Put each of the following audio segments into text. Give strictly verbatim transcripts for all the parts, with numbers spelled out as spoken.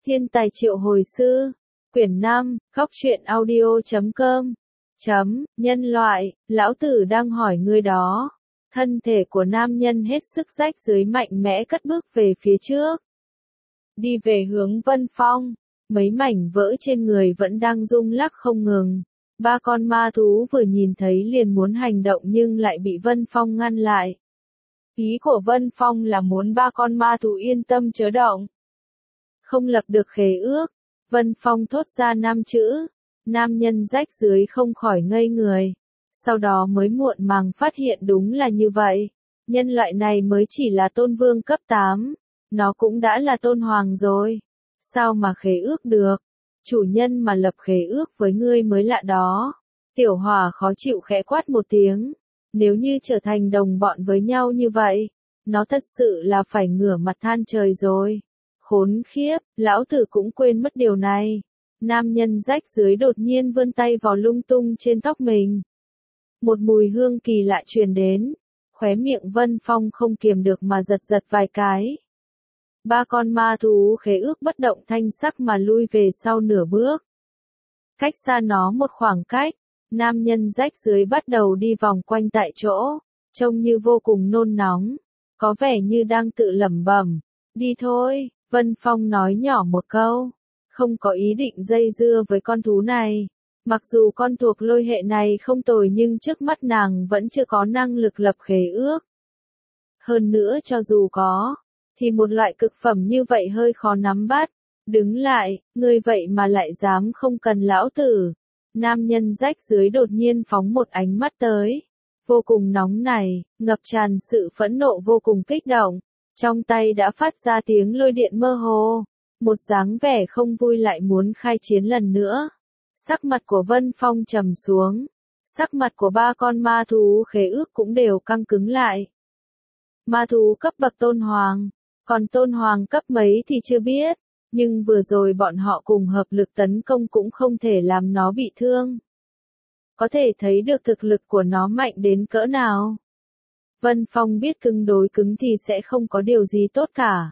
Thiên tài triệu hồi sư. Quyển năm, góc truyện audio chấm com. Chấm, nhân loại, lão tử đang hỏi ngươi đó. Thân thể của nam nhân hết sức rách dưới mạnh mẽ cất bước về phía trước. Đi về hướng Vân Phong. Mấy mảnh vỡ trên người vẫn đang rung lắc không ngừng. Ba con ma thú vừa nhìn thấy liền muốn hành động nhưng lại bị Vân Phong ngăn lại. Ý của Vân Phong là muốn ba con ma thú yên tâm chớ động. Không lập được khế ước. Vân Phong thốt ra năm chữ. Nam nhân rách dưới không khỏi ngây người. Sau đó mới muộn màng phát hiện đúng là như vậy. Nhân loại này mới chỉ là tôn vương cấp tám. Nó cũng đã là tôn hoàng rồi. Sao mà khế ước được? Chủ nhân mà lập khế ước với ngươi mới lạ đó. Tiểu Hỏa khó chịu khẽ quát một tiếng. Nếu như trở thành đồng bọn với nhau như vậy, nó thật sự là phải ngửa mặt than trời rồi. Khốn khiếp, lão tử cũng quên mất điều này. Nam nhân rách dưới đột nhiên vươn tay vào lung tung trên tóc mình. Một mùi hương kỳ lạ truyền đến. Khóe miệng Vân Phong không kiềm được mà giật giật vài cái. Ba con ma thú khế ước bất động thanh sắc mà lui về sau nửa bước. Cách xa nó một khoảng cách, nam nhân rách dưới bắt đầu đi vòng quanh tại chỗ, trông như vô cùng nôn nóng, có vẻ như đang tự lẩm bẩm. Đi thôi, Vân Phong nói nhỏ một câu, không có ý định dây dưa với con thú này. Mặc dù con thuộc lôi hệ này không tồi nhưng trước mắt nàng vẫn chưa có năng lực lập khế ước. Hơn nữa cho dù có, thì một loại cực phẩm như vậy hơi khó nắm bắt. Đứng lại, ngươi vậy mà lại dám không cần lão tử. Nam nhân rách dưới đột nhiên phóng một ánh mắt tới. Vô cùng nóng này, ngập tràn sự phẫn nộ vô cùng kích động. Trong tay đã phát ra tiếng lôi điện mơ hồ. Một dáng vẻ không vui lại muốn khai chiến lần nữa. Sắc mặt của Vân Phong trầm xuống. Sắc mặt của ba con ma thú khế ước cũng đều căng cứng lại. Ma thú cấp bậc tôn hoàng. Còn tôn hoàng cấp mấy thì chưa biết. Nhưng vừa rồi bọn họ cùng hợp lực tấn công cũng không thể làm nó bị thương. Có thể thấy được thực lực của nó mạnh đến cỡ nào. Vân Phong biết cứng đối cứng thì sẽ không có điều gì tốt cả.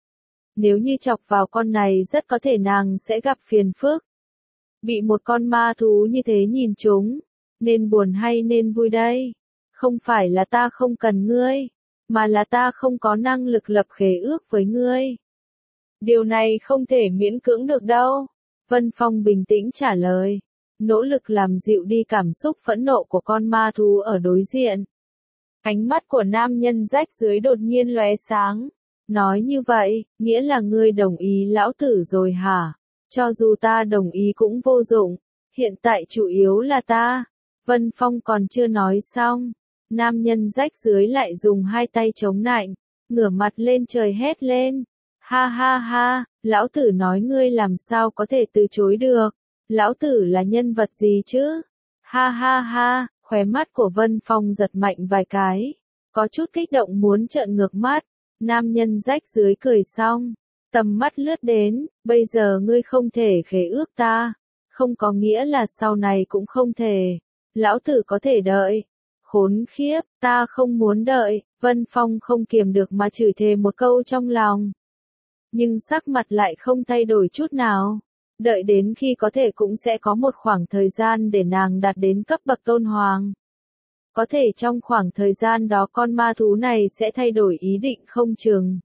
Nếu như chọc vào con này rất có thể nàng sẽ gặp phiền phức. Bị một con ma thú như thế nhìn chúng. Nên buồn hay nên vui đây? Không phải là ta không cần ngươi. Mà là ta không có năng lực lập khế ước với ngươi. Điều này không thể miễn cưỡng được đâu. Vân Phong bình tĩnh trả lời. Nỗ lực làm dịu đi cảm xúc phẫn nộ của con ma thú ở đối diện. Ánh mắt của nam nhân rách dưới đột nhiên lóe sáng. Nói như vậy, nghĩa là ngươi đồng ý lão tử rồi hả? Cho dù ta đồng ý cũng vô dụng. Hiện tại chủ yếu là ta. Vân Phong còn chưa nói xong. Nam nhân rách dưới lại dùng hai tay chống nạnh. Ngửa mặt lên trời hét lên. Ha ha ha, lão tử nói ngươi làm sao có thể từ chối được. Lão tử là nhân vật gì chứ? Ha ha ha, khóe mắt của Vân Phong giật mạnh vài cái. Có chút kích động muốn trợn ngược mắt. Nam nhân rách dưới cười xong. Tầm mắt lướt đến, bây giờ ngươi không thể khế ước ta. Không có nghĩa là sau này cũng không thể. Lão tử có thể đợi. Khốn khiếp, ta không muốn đợi. Vân Phong không kiềm được mà chửi thề một câu trong lòng. Nhưng sắc mặt lại không thay đổi chút nào. Đợi đến khi có thể cũng sẽ có một khoảng thời gian để nàng đạt đến cấp bậc tôn hoàng. Có thể trong khoảng thời gian đó con ma thú này sẽ thay đổi ý định không chừng.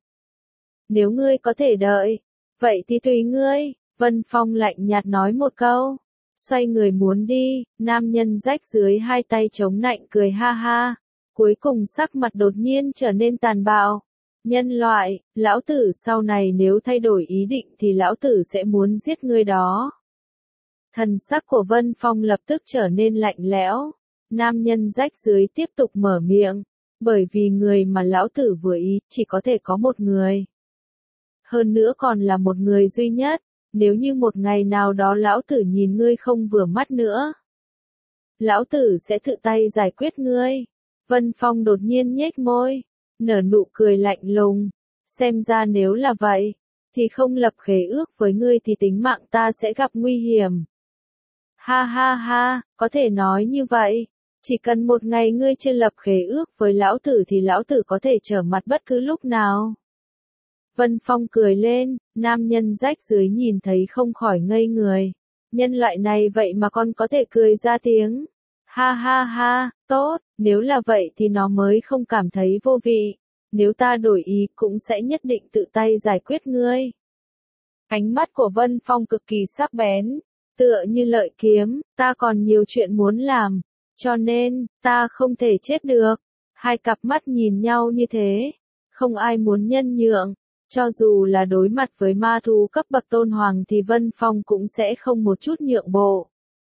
Nếu ngươi có thể đợi, vậy thì tùy ngươi. Vân Phong lạnh nhạt nói một câu. Xoay người muốn đi, nam nhân rách dưới hai tay chống nạnh cười ha ha. Cuối cùng sắc mặt đột nhiên trở nên tàn bạo. Nhân loại, lão tử sau này nếu thay đổi ý định thì lão tử sẽ muốn giết ngươi đó. Thần sắc của Vân Phong lập tức trở nên lạnh lẽo. Nam nhân rách dưới tiếp tục mở miệng. Bởi vì người mà lão tử vừa ý chỉ có thể có một người. Hơn nữa còn là một người duy nhất. Nếu như một ngày nào đó lão tử nhìn ngươi không vừa mắt nữa. Lão tử sẽ tự tay giải quyết ngươi. Vân Phong đột nhiên nhếch môi. Nở nụ cười lạnh lùng. Xem ra nếu là vậy, thì không lập khế ước với ngươi thì tính mạng ta sẽ gặp nguy hiểm. Ha ha ha, có thể nói như vậy. Chỉ cần một ngày ngươi chưa lập khế ước với lão tử thì lão tử có thể trở mặt bất cứ lúc nào. Vân Phong cười lên, nam nhân rách dưới nhìn thấy không khỏi ngây người. Nhân loại này vậy mà con có thể cười ra tiếng. Ha ha ha, tốt, nếu là vậy thì nó mới không cảm thấy vô vị. Nếu ta đổi ý cũng sẽ nhất định tự tay giải quyết ngươi. Ánh mắt của Vân Phong cực kỳ sắc bén, tựa như lợi kiếm, ta còn nhiều chuyện muốn làm, cho nên, ta không thể chết được. Hai cặp mắt nhìn nhau như thế, không ai muốn nhân nhượng, cho dù là đối mặt với ma thú cấp bậc tôn hoàng thì Vân Phong cũng sẽ không một chút nhượng bộ.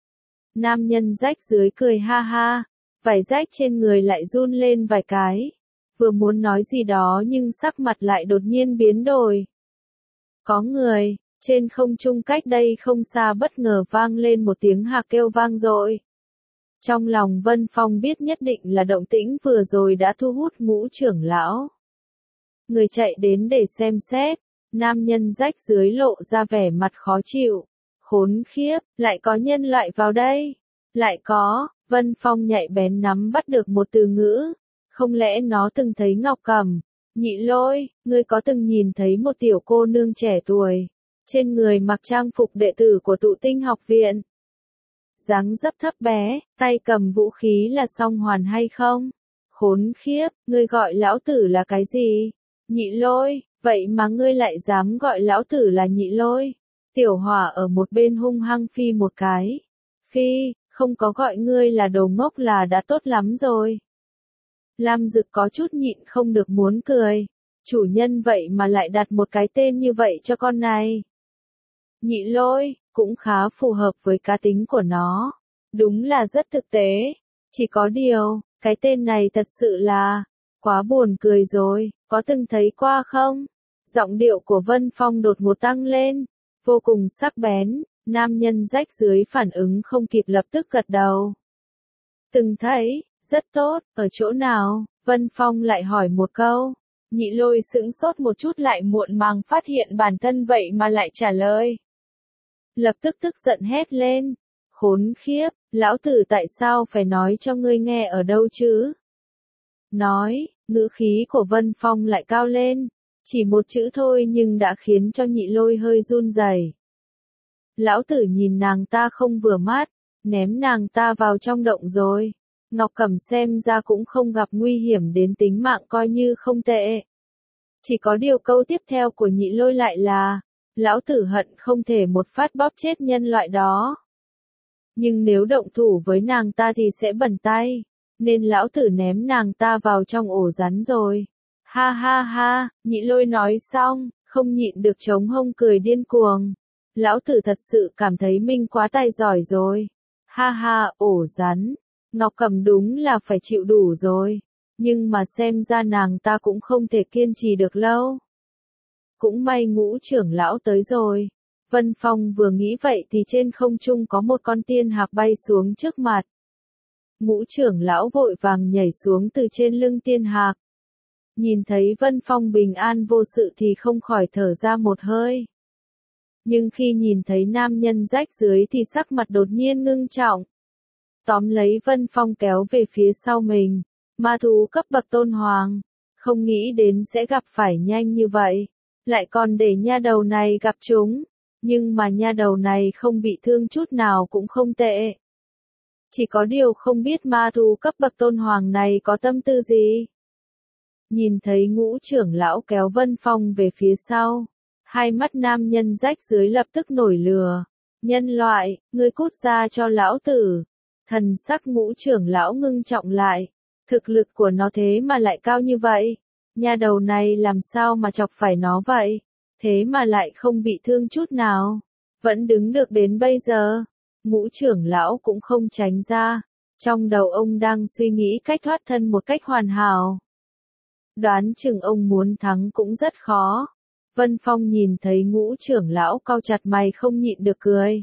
Nam nhân rách dưới cười ha ha, vải rách trên người lại run lên vài cái, vừa muốn nói gì đó nhưng sắc mặt lại đột nhiên biến đổi. Có người, trên không trung cách đây không xa bất ngờ vang lên một tiếng hạc kêu vang dội. Trong lòng Vân Phong biết nhất định là động tĩnh vừa rồi đã thu hút Ngũ trưởng lão. Người chạy đến để xem xét, nam nhân rách dưới lộ ra vẻ mặt khó chịu. Khốn khiếp, lại có nhân loại vào đây. Lại có, Vân Phong nhạy bén nắm bắt được một từ ngữ. Không lẽ nó từng thấy Ngọc Cẩm? Nhị Lôi, ngươi có từng nhìn thấy một tiểu cô nương trẻ tuổi, trên người mặc trang phục đệ tử của Tụ Tinh học viện? Dáng dấp thấp bé, tay cầm vũ khí là song hoàn hay không? Khốn khiếp, ngươi gọi lão tử là cái gì? Nhị Lôi, vậy mà ngươi lại dám gọi lão tử là Nhị Lôi? Tiểu Hỏa ở một bên hung hăng phi một cái. Phi, không có gọi ngươi là đồ ngốc là đã tốt lắm rồi. Lam Dực có chút nhịn không được muốn cười. Chủ nhân vậy mà lại đặt một cái tên như vậy cho con này. Nhị Lôi, cũng khá phù hợp với cá tính của nó. Đúng là rất thực tế. Chỉ có điều, cái tên này thật sự là quá buồn cười rồi, có từng thấy qua không? Giọng điệu của Vân Phong đột ngột tăng lên, vô cùng sắc bén, nam nhân rách dưới phản ứng không kịp lập tức gật đầu. Từng thấy, rất tốt, ở chỗ nào? Vân Phong lại hỏi một câu. Nhị Lôi sững sốt một chút lại muộn màng phát hiện bản thân vậy mà lại trả lời. Lập tức tức giận hét lên. Khốn khiếp, lão tử tại sao phải nói cho ngươi nghe ở đâu chứ? Nói, ngữ khí của Vân Phong lại cao lên. Chỉ một chữ thôi nhưng đã khiến cho Nhị Lôi hơi run rẩy. Lão tử nhìn nàng ta không vừa mắt, ném nàng ta vào trong động rồi. Ngọc Cẩm xem ra cũng không gặp nguy hiểm đến tính mạng coi như không tệ. Chỉ có điều câu tiếp theo của Nhị Lôi lại là, lão tử hận không thể một phát bóp chết nhân loại đó. Nhưng nếu động thủ với nàng ta thì sẽ bẩn tay, nên lão tử ném nàng ta vào trong ổ rắn rồi. Ha ha ha, Nhị Lôi nói xong, không nhịn được chống hông cười điên cuồng. Lão tử thật sự cảm thấy mình quá tài giỏi rồi. Ha ha, ổ rắn. Ngọc Cẩm đúng là phải chịu đủ rồi. Nhưng mà xem ra nàng ta cũng không thể kiên trì được lâu. Cũng may Ngũ trưởng lão tới rồi. Vân Phong vừa nghĩ vậy thì trên không trung có một con tiên hạc bay xuống trước mặt. Ngũ trưởng lão vội vàng nhảy xuống từ trên lưng tiên hạc. Nhìn thấy Vân Phong bình an vô sự thì không khỏi thở ra một hơi. Nhưng khi nhìn thấy nam nhân rách dưới thì sắc mặt đột nhiên ngưng trọng. Tóm lấy Vân Phong kéo về phía sau mình. Ma thú cấp bậc tôn hoàng. Không nghĩ đến sẽ gặp phải nhanh như vậy. Lại còn để nha đầu này gặp chúng. Nhưng mà nha đầu này không bị thương chút nào cũng không tệ. Chỉ có điều không biết ma thú cấp bậc tôn hoàng này có tâm tư gì. Nhìn thấy Ngũ trưởng lão kéo Vân Phong về phía sau. Hai mắt nam nhân rách dưới lập tức nổi lửa. Nhân loại, ngươi cút ra cho lão tử. Thần sắc Ngũ trưởng lão ngưng trọng lại. Thực lực của nó thế mà lại cao như vậy. Nha đầu này làm sao mà chọc phải nó vậy? Thế mà lại không bị thương chút nào. Vẫn đứng được đến bây giờ. Ngũ trưởng lão cũng không tránh ra. Trong đầu ông đang suy nghĩ cách thoát thân một cách hoàn hảo. Đoán chừng ông muốn thắng cũng rất khó. Vân Phong nhìn thấy Ngũ trưởng lão cau chặt mày không nhịn được cười.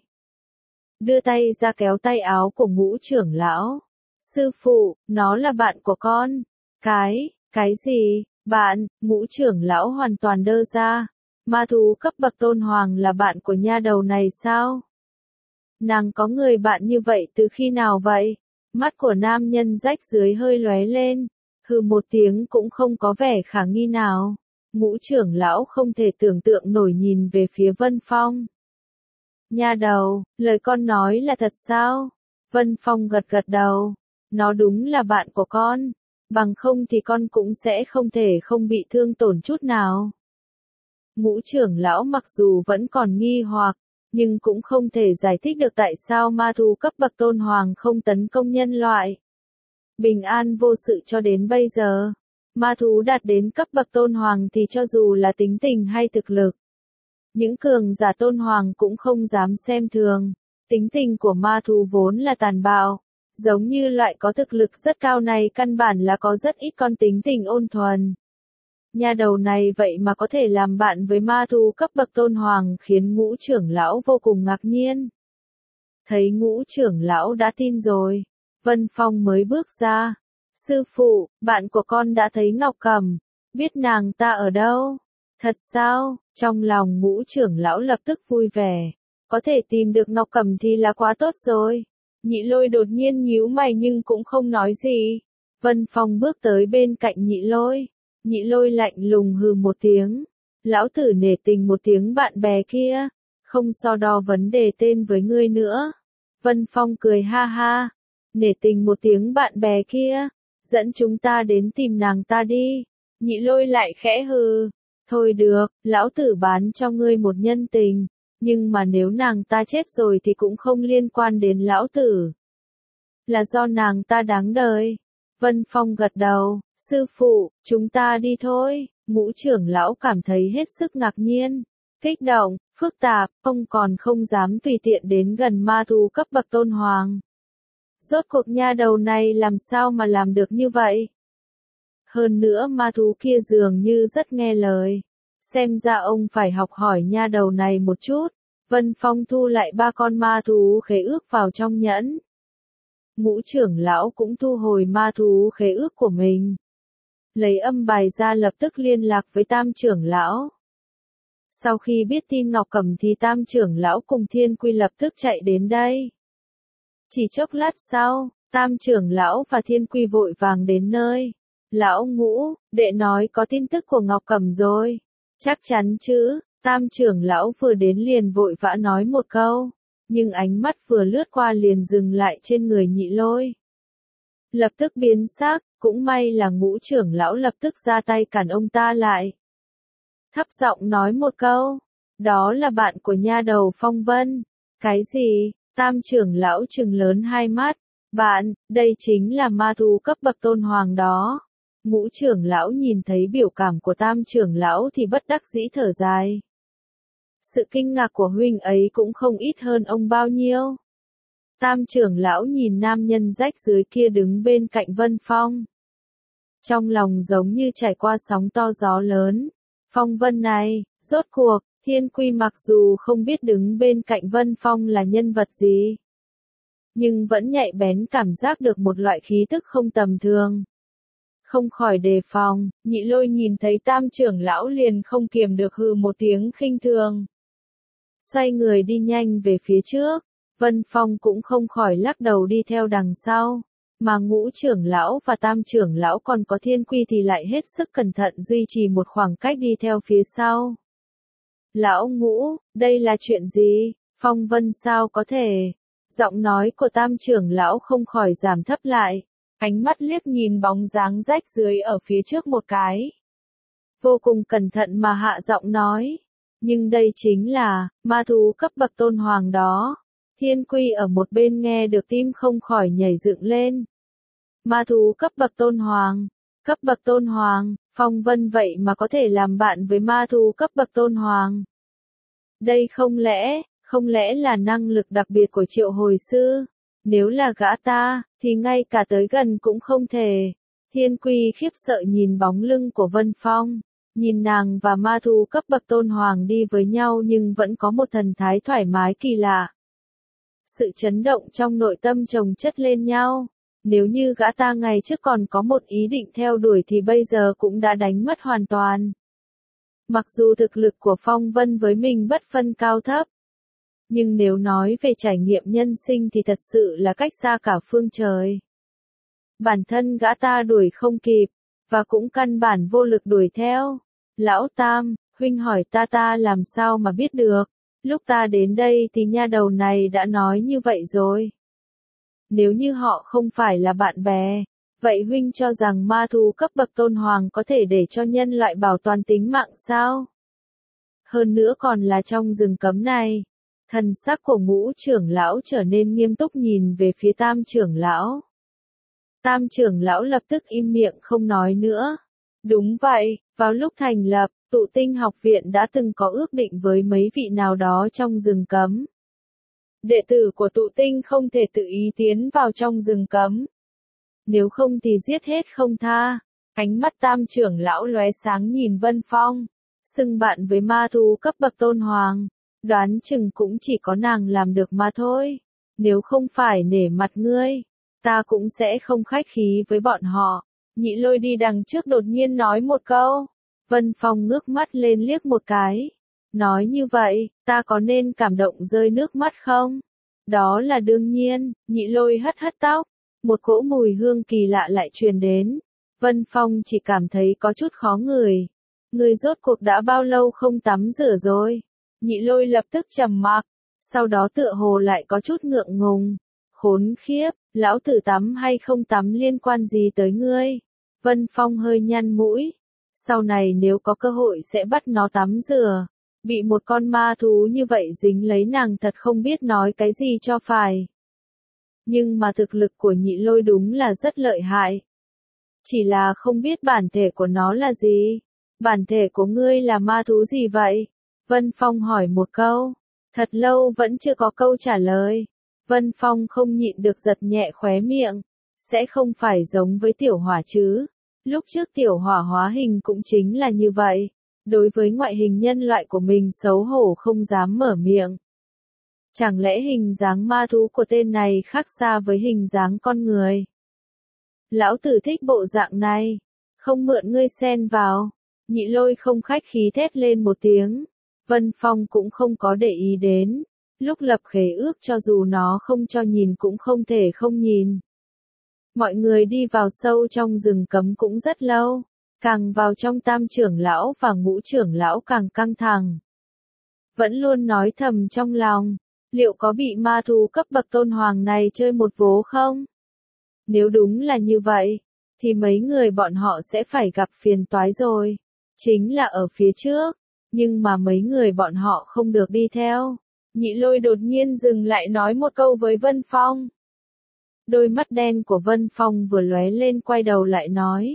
Đưa tay ra kéo tay áo của Ngũ trưởng lão. Sư phụ, nó là bạn của con. Cái, cái gì, bạn? Ngũ trưởng lão hoàn toàn đơ ra. Ma thú cấp bậc tôn hoàng là bạn của nha đầu này sao? Nàng có người bạn như vậy từ khi nào vậy? Mắt của nam nhân rách dưới hơi lóe lên. Hừ một tiếng cũng không có vẻ khả nghi nào. Ngũ trưởng lão không thể tưởng tượng nổi nhìn về phía Vân Phong. Nha đầu, lời con nói là thật sao? Vân Phong gật gật đầu. Nó đúng là bạn của con. Bằng không thì con cũng sẽ không thể không bị thương tổn chút nào. Ngũ trưởng lão mặc dù vẫn còn nghi hoặc, nhưng cũng không thể giải thích được tại sao ma thú cấp bậc tôn hoàng không tấn công nhân loại. Bình an vô sự cho đến bây giờ. Ma thú đạt đến cấp bậc tôn hoàng thì cho dù là tính tình hay thực lực, những cường giả tôn hoàng cũng không dám xem thường. Tính tình của ma thú vốn là tàn bạo, giống như loại có thực lực rất cao này căn bản là có rất ít con tính tình ôn thuần. Nha đầu này vậy mà có thể làm bạn với ma thú cấp bậc tôn hoàng khiến ngũ trưởng lão vô cùng ngạc nhiên. Thấy ngũ trưởng lão đã tin rồi, Vân Phong mới bước ra. Sư phụ, bạn của con đã thấy Ngọc Cẩm, biết nàng ta ở đâu? Thật sao? Trong lòng ngũ trưởng lão lập tức vui vẻ. Có thể tìm được Ngọc Cẩm thì là quá tốt rồi. Nhị Lôi đột nhiên nhíu mày nhưng cũng không nói gì. Vân Phong bước tới bên cạnh Nhị Lôi. Nhị Lôi lạnh lùng hừ một tiếng. Lão tử nể tình một tiếng bạn bè kia. Không so đo vấn đề tên với ngươi nữa. Vân Phong cười ha ha. Nể tình một tiếng bạn bè kia. Dẫn chúng ta đến tìm nàng ta đi. Nhị Lôi lại khẽ hừ. Thôi được, lão tử bán cho ngươi một nhân tình. Nhưng mà nếu nàng ta chết rồi thì cũng không liên quan đến lão tử. Là do nàng ta đáng đời. Vân Phong gật đầu. Sư phụ, chúng ta đi thôi. Ngũ trưởng lão cảm thấy hết sức ngạc nhiên, kích động, phức tạp, ông còn không dám tùy tiện đến gần ma thú cấp bậc tôn hoàng. Rốt cuộc nha đầu này làm sao mà làm được như vậy? Hơn nữa ma thú kia dường như rất nghe lời. Xem ra ông phải học hỏi nha đầu này một chút. Vân Phong thu lại ba con ma thú khế ước vào trong nhẫn. Ngũ trưởng lão cũng thu hồi ma thú khế ước của mình. Lấy âm bài ra lập tức liên lạc với tam trưởng lão. Sau khi biết tin Ngọc Cẩm thì tam trưởng lão cùng Thiên Quy lập tức chạy đến đây. Chỉ chốc lát sau, tam trưởng lão và Thiên Quy vội vàng đến nơi. Lão Ngũ, đệ nói có tin tức của Ngọc Cẩm rồi. Chắc chắn chứ, tam trưởng lão vừa đến liền vội vã nói một câu. Nhưng ánh mắt vừa lướt qua liền dừng lại trên người Nhị Lôi. Lập tức biến sắc, cũng may là ngũ trưởng lão lập tức ra tay cản ông ta lại. Thấp giọng nói một câu, đó là bạn của nha đầu Phong Vân. Cái gì? Tam trưởng lão trừng lớn hai mắt. Bạn, đây chính là ma thú cấp bậc tôn hoàng đó. Ngũ trưởng lão nhìn thấy biểu cảm của tam trưởng lão thì bất đắc dĩ thở dài. Sự kinh ngạc của huynh ấy cũng không ít hơn ông bao nhiêu. Tam trưởng lão nhìn nam nhân rách dưới kia đứng bên cạnh Vân Phong. Trong lòng giống như trải qua sóng to gió lớn. Phong Vân này, rốt cuộc, Thiên Quy mặc dù không biết đứng bên cạnh Vân Phong là nhân vật gì, nhưng vẫn nhạy bén cảm giác được một loại khí tức không tầm thường. Không khỏi đề phòng, Nhị Lôi nhìn thấy tam trưởng lão liền không kiềm được hừ một tiếng khinh thường. Xoay người đi nhanh về phía trước, Vân Phong cũng không khỏi lắc đầu đi theo đằng sau. Mà ngũ trưởng lão và tam trưởng lão còn có Thiên Quy thì lại hết sức cẩn thận duy trì một khoảng cách đi theo phía sau. Lão Ngũ, đây là chuyện gì? Phong Vân sao có thể? Giọng nói của tam trưởng lão không khỏi giảm thấp lại. Ánh mắt liếc nhìn bóng dáng rách dưới ở phía trước một cái. Vô cùng cẩn thận mà hạ giọng nói. Nhưng đây chính là, ma thú cấp bậc tôn hoàng đó. Thiên Quy ở một bên nghe được tim không khỏi nhảy dựng lên. Ma thú cấp bậc tôn hoàng, cấp bậc tôn hoàng, Phong Vân vậy mà có thể làm bạn với ma thú cấp bậc tôn hoàng. Đây không lẽ, không lẽ là năng lực đặc biệt của Triệu Hồi Sư? Nếu là gã ta, thì ngay cả tới gần cũng không thể. Thiên Quy khiếp sợ nhìn bóng lưng của Vân Phong, nhìn nàng và ma thú cấp bậc tôn hoàng đi với nhau nhưng vẫn có một thần thái thoải mái kỳ lạ. Sự chấn động trong nội tâm chồng chất lên nhau. Nếu như gã ta ngày trước còn có một ý định theo đuổi thì bây giờ cũng đã đánh mất hoàn toàn. Mặc dù thực lực của Phong Vân với mình bất phân cao thấp, nhưng nếu nói về trải nghiệm nhân sinh thì thật sự là cách xa cả phương trời. Bản thân gã ta đuổi không kịp, và cũng căn bản vô lực đuổi theo. Lão Tam, huynh hỏi ta ta làm sao mà biết được, lúc ta đến đây thì nha đầu này đã nói như vậy rồi. Nếu như họ không phải là bạn bè, vậy huynh cho rằng ma thú cấp bậc tôn hoàng có thể để cho nhân loại bảo toàn tính mạng sao? Hơn nữa còn là trong rừng cấm này. Thần sắc của Ngũ trưởng lão trở nên nghiêm túc nhìn về phía Tam trưởng lão. Tam trưởng lão lập tức im miệng không nói nữa. Đúng vậy, vào lúc thành lập, Tụ Tinh học viện đã từng có ước định với mấy vị nào đó trong rừng cấm. Đệ tử của Tụ Tinh không thể tự ý tiến vào trong rừng cấm. Nếu không thì giết hết không tha. Ánh mắt Tam trưởng lão lóe sáng nhìn Vân Phong. Xưng bạn với ma thú cấp bậc tôn hoàng. Đoán chừng cũng chỉ có nàng làm được mà thôi. Nếu không phải nể mặt ngươi, ta cũng sẽ không khách khí với bọn họ. Nhị Lôi đi đằng trước đột nhiên nói một câu. Vân Phong ngước mắt lên liếc một cái. Nói như vậy, ta có nên cảm động rơi nước mắt không? Đó là đương nhiên. Nhị Lôi hất hất tóc. Một cỗ mùi hương kỳ lạ lại truyền đến. Vân Phong chỉ cảm thấy có chút khó ngửi. Người rốt cuộc đã bao lâu không tắm rửa rồi? Nhị Lôi lập tức trầm mặc. Sau đó tựa hồ lại có chút ngượng ngùng. Khốn khiếp, lão tử tắm hay không tắm liên quan gì tới ngươi? Vân Phong hơi nhăn mũi. Sau này nếu có cơ hội sẽ bắt nó tắm rửa. Bị một con ma thú như vậy dính lấy nàng thật không biết nói cái gì cho phải. Nhưng mà thực lực của Nhị Lôi đúng là rất lợi hại. Chỉ là không biết bản thể của nó là gì. Bản thể của ngươi là ma thú gì vậy? Vân Phong hỏi một câu. Thật lâu vẫn chưa có câu trả lời. Vân Phong không nhịn được giật nhẹ khóe miệng. Sẽ không phải giống với tiểu hỏa chứ. Lúc trước tiểu hỏa hóa hình cũng chính là như vậy. Đối với ngoại hình nhân loại của mình xấu hổ không dám mở miệng. Chẳng lẽ hình dáng ma thú của tên này khác xa với hình dáng con người? Lão tử thích bộ dạng này. Không mượn ngươi xen vào. Nhị Lôi không khách khí thét lên một tiếng. Vân Phong cũng không có để ý đến. Lúc lập khế ước cho dù nó không cho nhìn cũng không thể không nhìn. Mọi người đi vào sâu trong rừng cấm cũng rất lâu. Càng vào trong Tam trưởng lão và Ngũ trưởng lão càng căng thẳng. Vẫn luôn nói thầm trong lòng. Liệu có bị ma thú cấp bậc tôn hoàng này chơi một vố không? Nếu đúng là như vậy, thì mấy người bọn họ sẽ phải gặp phiền toái rồi. Chính là ở phía trước. Nhưng mà mấy người bọn họ không được đi theo. Nhị Lôi đột nhiên dừng lại nói một câu với Vân Phong. Đôi mắt đen của Vân Phong vừa lóe lên quay đầu lại nói.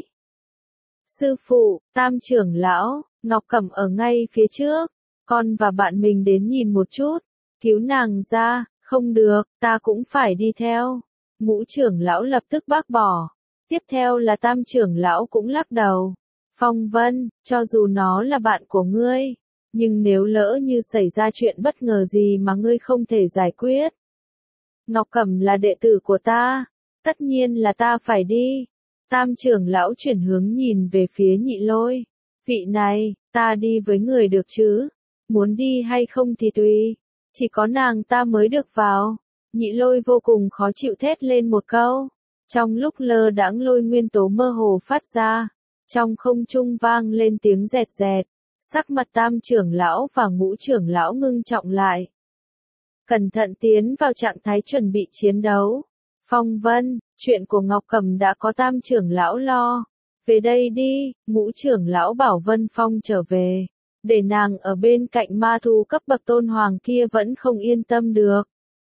Sư phụ, Tam trưởng lão, Ngọc Cẩm ở ngay phía trước. Con và bạn mình đến nhìn một chút. Cứu nàng ra, không được, ta cũng phải đi theo. Ngũ trưởng lão lập tức bác bỏ. Tiếp theo là Tam trưởng lão cũng lắc đầu. Phong Vân, cho dù nó là bạn của ngươi, nhưng nếu lỡ như xảy ra chuyện bất ngờ gì mà ngươi không thể giải quyết. Ngọc Cẩm là đệ tử của ta, tất nhiên là ta phải đi. Tam trưởng lão chuyển hướng nhìn về phía Nhị Lôi. Vị này, ta đi với người được chứ? Muốn đi hay không thì tùy. Chỉ có nàng ta mới được vào. Nhị Lôi vô cùng khó chịu thét lên một câu. Trong lúc lơ đãng lôi nguyên tố mơ hồ phát ra. Trong không trung vang lên tiếng rẹt rẹt. Sắc mặt Tam trưởng lão và Ngũ trưởng lão ngưng trọng lại. Cẩn thận tiến vào trạng thái chuẩn bị chiến đấu. Phong Vân, chuyện của Ngọc Cẩm đã có Tam trưởng lão lo. Về đây đi, Ngũ trưởng lão bảo Vân Phong trở về. Để nàng ở bên cạnh ma thú cấp bậc tôn hoàng kia vẫn không yên tâm được.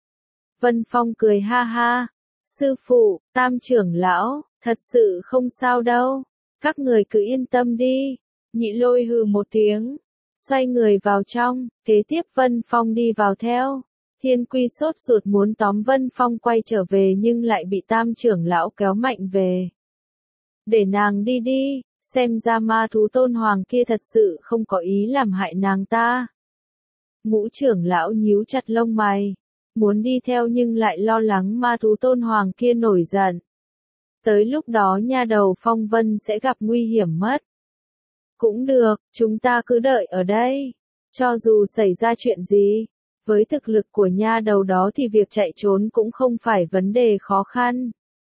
Vân Phong cười ha ha. Sư phụ, Tam trưởng lão, thật sự không sao đâu. Các người cứ yên tâm đi. Nhị Lôi hừ một tiếng. Xoay người vào trong, kế tiếp Vân Phong đi vào theo. Thiên Quy sốt ruột muốn tóm Vân Phong quay trở về nhưng lại bị Tam trưởng lão kéo mạnh về. Để nàng đi đi, xem ra ma thú tôn hoàng kia thật sự không có ý làm hại nàng ta. Ngũ trưởng lão nhíu chặt lông mày. Muốn đi theo nhưng lại lo lắng ma thú tôn hoàng kia nổi giận. Tới lúc đó nha đầu Phong Vân sẽ gặp nguy hiểm mất. Cũng được, chúng ta cứ đợi ở đây. Cho dù xảy ra chuyện gì, với thực lực của nha đầu đó thì việc chạy trốn cũng không phải vấn đề khó khăn.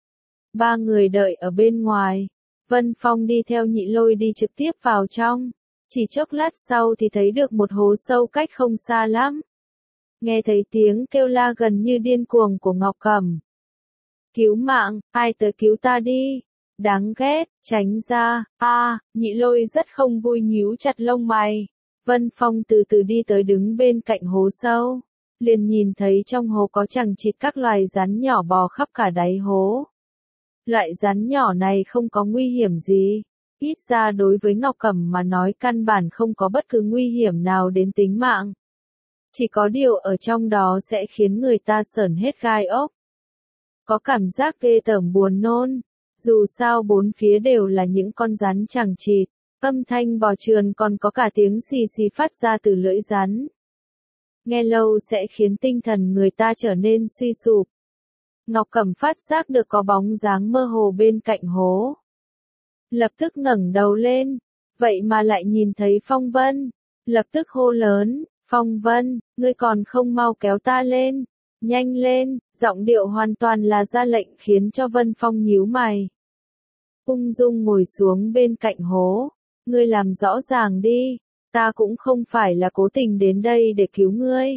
Ba người đợi ở bên ngoài. Vân Phong đi theo Nhị Lôi đi trực tiếp vào trong. Chỉ chốc lát sau thì thấy được một hố sâu cách không xa lắm. Nghe thấy tiếng kêu la gần như điên cuồng của Ngọc Cẩm. Cứu mạng, ai tới cứu ta đi. Đáng ghét, tránh ra, a à, Nhị Lôi rất không vui nhíu chặt lông mày. Vân Phong từ từ đi tới đứng bên cạnh hố sâu. Liền nhìn thấy trong hố có chằng chịt các loài rắn nhỏ bò khắp cả đáy hố. Loại rắn nhỏ này không có nguy hiểm gì. Ít ra đối với Ngọc Cẩm mà nói căn bản không có bất cứ nguy hiểm nào đến tính mạng. Chỉ có điều ở trong đó sẽ khiến người ta sởn hết gai ốc. Có cảm giác ghê tởm buồn nôn. Dù sao bốn phía đều là những con rắn chằng chịt, âm thanh bò trườn còn có cả tiếng xì xì phát ra từ lưỡi rắn. Nghe lâu sẽ khiến tinh thần người ta trở nên suy sụp. Ngọc Cẩm phát giác được có bóng dáng mơ hồ bên cạnh hố. Lập tức ngẩng đầu lên, vậy mà lại nhìn thấy Phong Vân. Lập tức hô lớn, Phong Vân, ngươi còn không mau kéo ta lên, nhanh lên, giọng điệu hoàn toàn là ra lệnh khiến cho Vân Phong nhíu mày. Ung dung ngồi xuống bên cạnh hố, ngươi làm rõ ràng đi, ta cũng không phải là cố tình đến đây để cứu ngươi.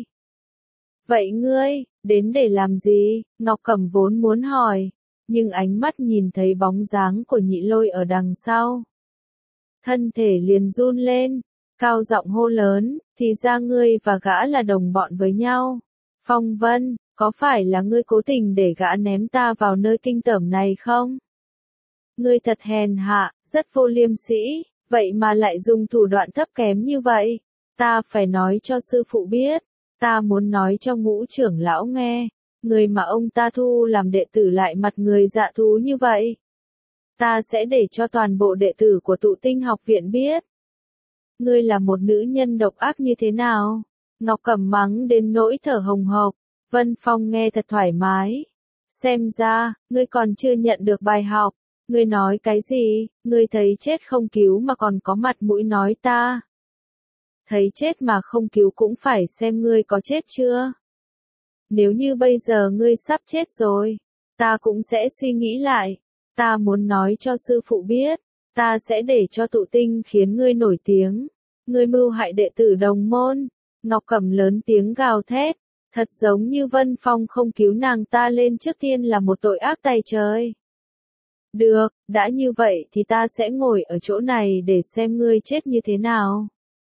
Vậy ngươi, đến để làm gì? Ngọc Cẩm vốn muốn hỏi, nhưng ánh mắt nhìn thấy bóng dáng của Nhị Lôi ở đằng sau. Thân thể liền run lên, cao giọng hô lớn, thì ra ngươi và gã là đồng bọn với nhau. Phong Vân, có phải là ngươi cố tình để gã ném ta vào nơi kinh tởm này không? Ngươi thật hèn hạ, rất vô liêm sĩ, vậy mà lại dùng thủ đoạn thấp kém như vậy. Ta phải nói cho sư phụ biết, ta muốn nói cho Ngũ trưởng lão nghe, người mà ông ta thu làm đệ tử lại mặt người dạ thú như vậy. Ta sẽ để cho toàn bộ đệ tử của Tụ Tinh học viện biết. Ngươi là một nữ nhân độc ác như thế nào? Ngọc Cẩm mắng đến nỗi thở hồng hộc. Vân Phong nghe thật thoải mái. Xem ra, ngươi còn chưa nhận được bài học. Ngươi nói cái gì? Ngươi thấy chết không cứu mà còn có mặt mũi nói ta. Thấy chết mà không cứu cũng phải xem ngươi có chết chưa. Nếu như bây giờ ngươi sắp chết rồi, ta cũng sẽ suy nghĩ lại. Ta muốn nói cho sư phụ biết, ta sẽ để cho Tụ Tinh khiến ngươi nổi tiếng. Ngươi mưu hại đệ tử đồng môn. Ngọc Cẩm lớn tiếng gào thét, thật giống như Vân Phong không cứu nàng ta lên trước tiên là một tội ác tày trời. Được, đã như vậy thì ta sẽ ngồi ở chỗ này để xem ngươi chết như thế nào.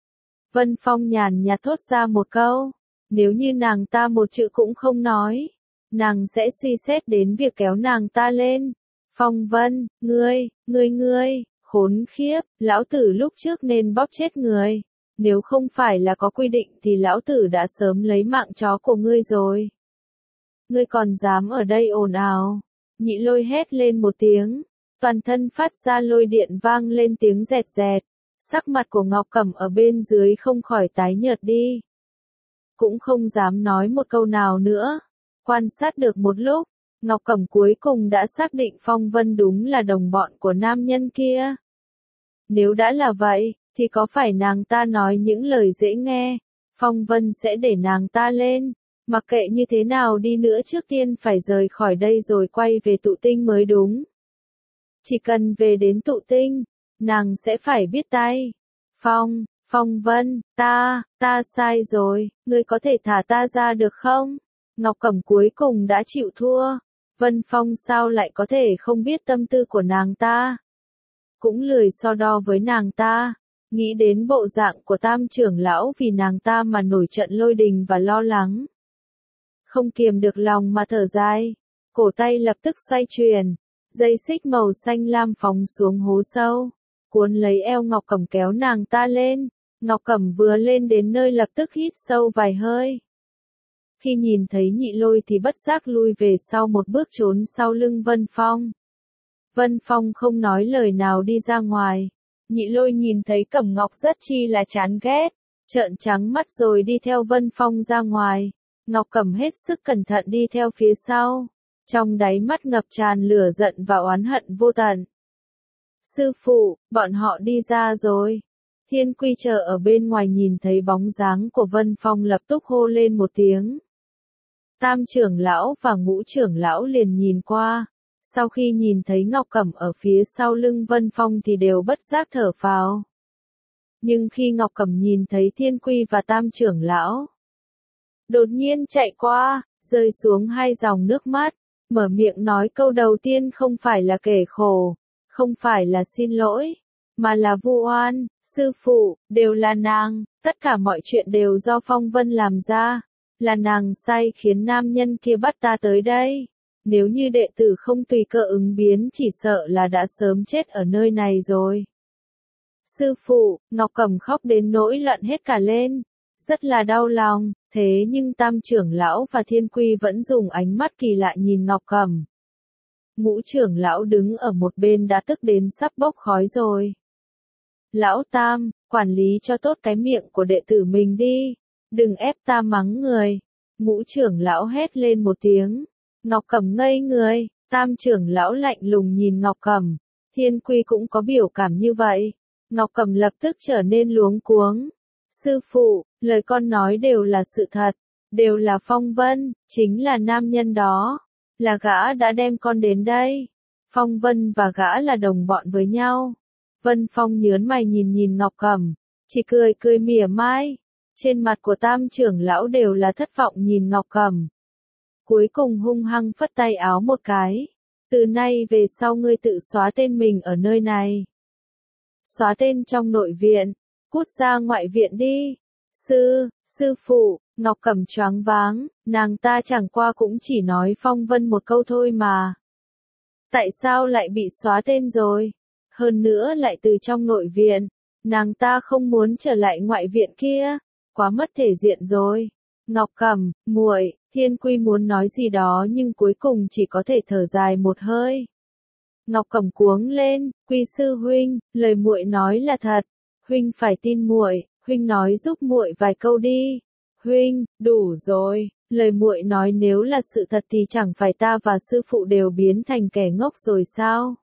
Vân Phong nhàn nhạt thốt ra một câu, nếu như nàng ta một chữ cũng không nói, nàng sẽ suy xét đến việc kéo nàng ta lên. Phong Vân, ngươi, ngươi ngươi, khốn khiếp, lão tử lúc trước nên bóp chết người. Nếu không phải là có quy định thì lão tử đã sớm lấy mạng chó của ngươi rồi. Ngươi còn dám ở đây ồn ào. Nhị Lôi hét lên một tiếng, toàn thân phát ra lôi điện vang lên tiếng rẹt rẹt. Sắc mặt của Ngọc Cẩm ở bên dưới không khỏi tái nhợt đi. Cũng không dám nói một câu nào nữa. Quan sát được một lúc, Ngọc Cẩm cuối cùng đã xác định Phong Vân đúng là đồng bọn của nam nhân kia. Nếu đã là vậy, thì có phải nàng ta nói những lời dễ nghe, Phong Vân sẽ để nàng ta lên, mặc kệ như thế nào đi nữa trước tiên phải rời khỏi đây rồi quay về Tụ Tinh mới đúng. Chỉ cần về đến Tụ Tinh, nàng sẽ phải biết tay. Phong, Phong Vân, ta, ta sai rồi, ngươi có thể thả ta ra được không? Ngọc Cẩm cuối cùng đã chịu thua. Vân Phong sao lại có thể không biết tâm tư của nàng ta? Cũng lười so đo với nàng ta. Nghĩ đến bộ dạng của Tam trưởng lão vì nàng ta mà nổi trận lôi đình và lo lắng. Không kiềm được lòng mà thở dài. Cổ tay lập tức xoay chuyển. Dây xích màu xanh lam phóng xuống hố sâu. Cuốn lấy eo Ngọc Cẩm kéo nàng ta lên. Ngọc Cẩm vừa lên đến nơi lập tức hít sâu vài hơi. Khi nhìn thấy Nhị Lôi thì bất giác lui về sau một bước trốn sau lưng Vân Phong. Vân Phong không nói lời nào đi ra ngoài. Nhị Lôi nhìn thấy Cẩm Ngọc rất chi là chán ghét, trợn trắng mắt rồi đi theo Vân Phong ra ngoài. Ngọc Cẩm hết sức cẩn thận đi theo phía sau, trong đáy mắt ngập tràn lửa giận và oán hận vô tận. Sư phụ, bọn họ đi ra rồi. Thiên Quy chờ ở bên ngoài nhìn thấy bóng dáng của Vân Phong lập tức hô lên một tiếng. Tam trưởng lão và Ngũ trưởng lão liền nhìn qua. Sau khi nhìn thấy Ngọc Cẩm ở phía sau lưng Vân Phong thì đều bất giác thở phào. Nhưng khi Ngọc Cẩm nhìn thấy Thiên Quy và Tam trưởng lão, đột nhiên chạy qua, rơi xuống hai dòng nước mắt, mở miệng nói câu đầu tiên không phải là kể khổ, không phải là xin lỗi, mà là vu oan, sư phụ, đều là nàng, tất cả mọi chuyện đều do Phong Vân làm ra, là nàng sai khiến nam nhân kia bắt ta tới đây. Nếu như đệ tử không tùy cơ ứng biến chỉ sợ là đã sớm chết ở nơi này rồi. Sư phụ, Ngọc Cẩm khóc đến nỗi loạn hết cả lên, rất là đau lòng, thế nhưng Tam trưởng lão và Thiên Quy vẫn dùng ánh mắt kỳ lạ nhìn Ngọc Cẩm. Ngũ trưởng lão đứng ở một bên đã tức đến sắp bốc khói rồi. Lão Tam, quản lý cho tốt cái miệng của đệ tử mình đi, đừng ép ta mắng người. Ngũ trưởng lão hét lên một tiếng. Ngọc Cẩm ngây người, Tam trưởng lão lạnh lùng nhìn Ngọc Cẩm, Thiên Quy cũng có biểu cảm như vậy. Ngọc Cẩm lập tức trở nên luống cuống. Sư phụ, lời con nói đều là sự thật, đều là Phong Vân, chính là nam nhân đó, là gã đã đem con đến đây. Phong Vân và gã là đồng bọn với nhau. Vân Phong nhớn mày nhìn nhìn Ngọc Cẩm, chỉ cười cười mỉa mai. Trên mặt của Tam trưởng lão đều là thất vọng nhìn Ngọc Cẩm. Cuối cùng hung hăng phất tay áo một cái. Từ nay về sau ngươi tự xóa tên mình ở nơi này. Xóa tên trong nội viện, cút ra ngoại viện đi. Sư, sư phụ, Ngọc Cẩm choáng váng, nàng ta chẳng qua cũng chỉ nói Phong Vân một câu thôi mà. Tại sao lại bị xóa tên rồi? Hơn nữa lại từ trong nội viện, nàng ta không muốn trở lại ngoại viện kia, quá mất thể diện rồi. Ngọc Cẩm, muội, Thiên Quy muốn nói gì đó nhưng cuối cùng chỉ có thể thở dài một hơi. Ngọc Cẩm cuống lên, Quy sư huynh, lời muội nói là thật, huynh phải tin muội, huynh nói giúp muội vài câu đi. Huynh, đủ rồi, lời muội nói nếu là sự thật thì chẳng phải ta và sư phụ đều biến thành kẻ ngốc rồi sao?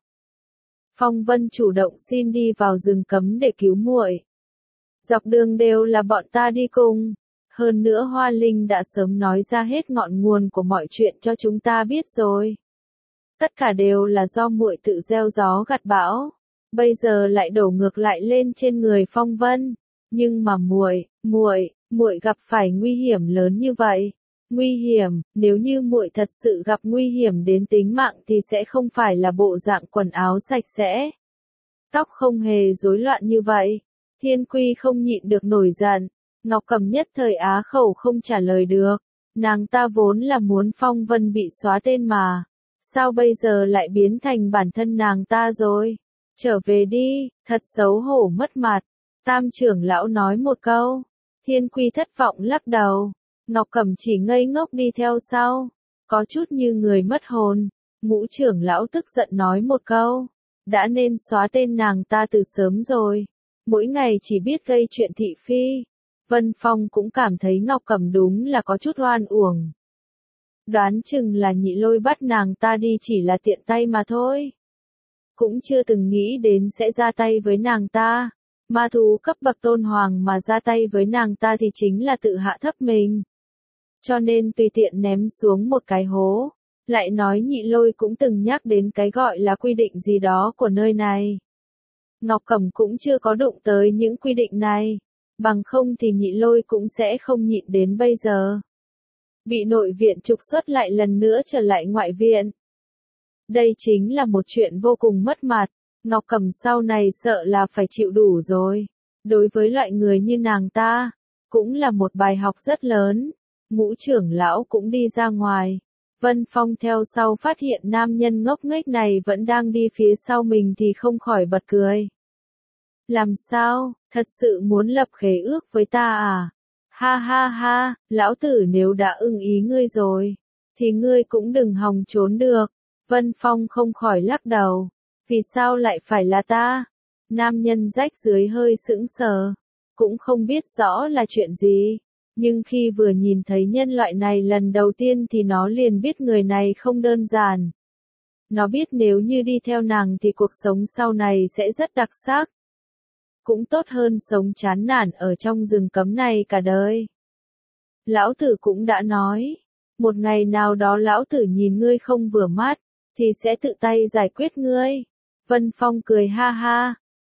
Phong Vân chủ động xin đi vào rừng cấm để cứu muội. Dọc đường đều là bọn ta đi cùng. Hơn nữa Hoa Linh đã sớm nói ra hết ngọn nguồn của mọi chuyện cho chúng ta biết rồi. Tất cả đều là do muội tự gieo gió gặt bão, bây giờ lại đổ ngược lại lên trên người Phong Vân. Nhưng mà muội, muội, muội gặp phải nguy hiểm lớn như vậy. Nguy hiểm, nếu như muội thật sự gặp nguy hiểm đến tính mạng thì sẽ không phải là bộ dạng quần áo sạch sẽ, tóc không hề rối loạn như vậy. Thiên Quy không nhịn được nổi giận. Ngọc Cẩm nhất thời á khẩu không trả lời được. Nàng ta vốn là muốn Phong Vân bị xóa tên mà. Sao bây giờ lại biến thành bản thân nàng ta rồi? Trở về đi, thật xấu hổ mất mặt. Tam trưởng lão nói một câu. Thiên Quy thất vọng lắc đầu. Ngọc Cẩm chỉ ngây ngốc đi theo sau. Có chút như người mất hồn. Ngũ trưởng lão tức giận nói một câu. Đã nên xóa tên nàng ta từ sớm rồi. Mỗi ngày chỉ biết gây chuyện thị phi. Vân Phong cũng cảm thấy Ngọc Cẩm đúng là có chút oan uổng. Đoán chừng là Nhị Lôi bắt nàng ta đi chỉ là tiện tay mà thôi. Cũng chưa từng nghĩ đến sẽ ra tay với nàng ta. Ma thú cấp bậc tôn hoàng mà ra tay với nàng ta thì chính là tự hạ thấp mình. Cho nên tùy tiện ném xuống một cái hố. Lại nói Nhị Lôi cũng từng nhắc đến cái gọi là quy định gì đó của nơi này. Ngọc Cẩm cũng chưa có đụng tới những quy định này. Bằng không thì Nhị Lôi cũng sẽ không nhịn đến bây giờ. Bị nội viện trục xuất lại lần nữa trở lại ngoại viện. Đây chính là một chuyện vô cùng mất mặt. Ngọc Cẩm sau này sợ là phải chịu đủ rồi. Đối với loại người như nàng ta, cũng là một bài học rất lớn. Ngũ trưởng lão cũng đi ra ngoài. Vân Phong theo sau phát hiện nam nhân ngốc nghếch này vẫn đang đi phía sau mình thì không khỏi bật cười. Làm sao, thật sự muốn lập khế ước với ta à? Ha ha ha, lão tử nếu đã ưng ý ngươi rồi, thì ngươi cũng đừng hòng trốn được. Vân Phong không khỏi lắc đầu. Vì sao lại phải là ta? Nam nhân rách dưới hơi sững sờ, cũng không biết rõ là chuyện gì. Nhưng khi vừa nhìn thấy nhân loại này lần đầu tiên thì nó liền biết người này không đơn giản. Nó biết nếu như đi theo nàng thì cuộc sống sau này sẽ rất đặc sắc. Cũng tốt hơn sống chán nản ở trong rừng cấm này cả đời. Lão tử cũng đã nói, một ngày nào đó lão tử nhìn ngươi không vừa mắt, thì sẽ tự tay giải quyết ngươi. Vân Phong cười ha ha,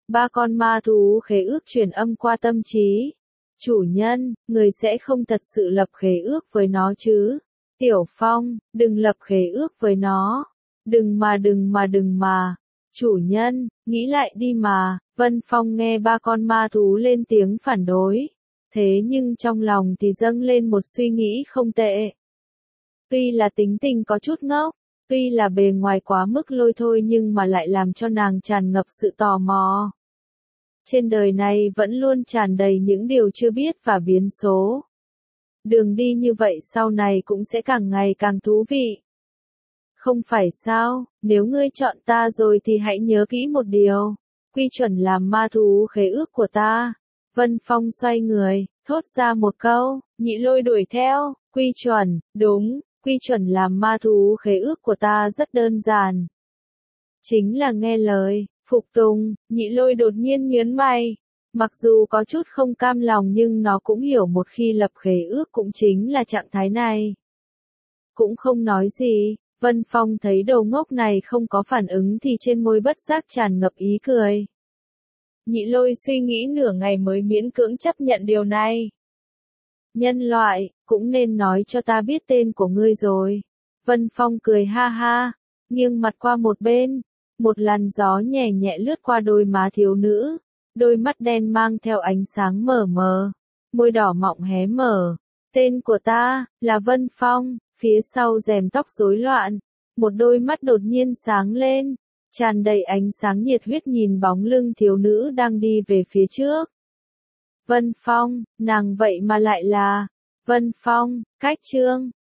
Ba con ma thú khế ước truyền âm qua tâm trí. Chủ nhân, người sẽ không thật sự lập khế ước với nó chứ? Tiểu Phong, đừng lập khế ước với nó. Đừng mà đừng mà đừng mà. Chủ nhân, nghĩ lại đi mà. Vân Phong nghe ba con ma thú lên tiếng phản đối. Thế nhưng trong lòng thì dâng lên một suy nghĩ không tệ. Tuy là tính tình có chút ngốc, tuy là bề ngoài quá mức lôi thôi nhưng mà lại làm cho nàng tràn ngập sự tò mò. Trên đời này vẫn luôn tràn đầy những điều chưa biết và biến số. Đường đi như vậy sau này cũng sẽ càng ngày càng thú vị. Không phải sao, nếu ngươi chọn ta rồi thì hãy nhớ kỹ một điều. Quy chuẩn làm ma thú khế ước của ta. Vân Phong xoay người, thốt ra một câu, Nhị Lôi đuổi theo, quy chuẩn, đúng, quy chuẩn làm ma thú khế ước của ta rất đơn giản. Chính là nghe lời, phục tùng. Nhị Lôi đột nhiên nhớn mày. Mặc dù có chút không cam lòng nhưng nó cũng hiểu một khi lập khế ước cũng chính là trạng thái này. Cũng không nói gì, Vân Phong thấy đồ ngốc này không có phản ứng thì trên môi bất giác tràn ngập ý cười. Nhị Lôi suy nghĩ nửa ngày mới miễn cưỡng chấp nhận điều này. Nhân loại, cũng nên nói cho ta biết tên của ngươi rồi. Vân Phong cười ha ha, nghiêng mặt qua một bên. Một làn gió nhẹ nhẹ lướt qua đôi má thiếu nữ. Đôi mắt đen mang theo ánh sáng mờ mờ. Môi đỏ mọng hé mở. Tên của ta, là Vân Phong. Phía sau rèm tóc rối loạn. Một đôi mắt đột nhiên sáng lên. Tràn đầy ánh sáng nhiệt huyết nhìn bóng lưng thiếu nữ đang đi về phía trước. Vân Phong, nàng vậy mà lại là Vân Phong, cách chương.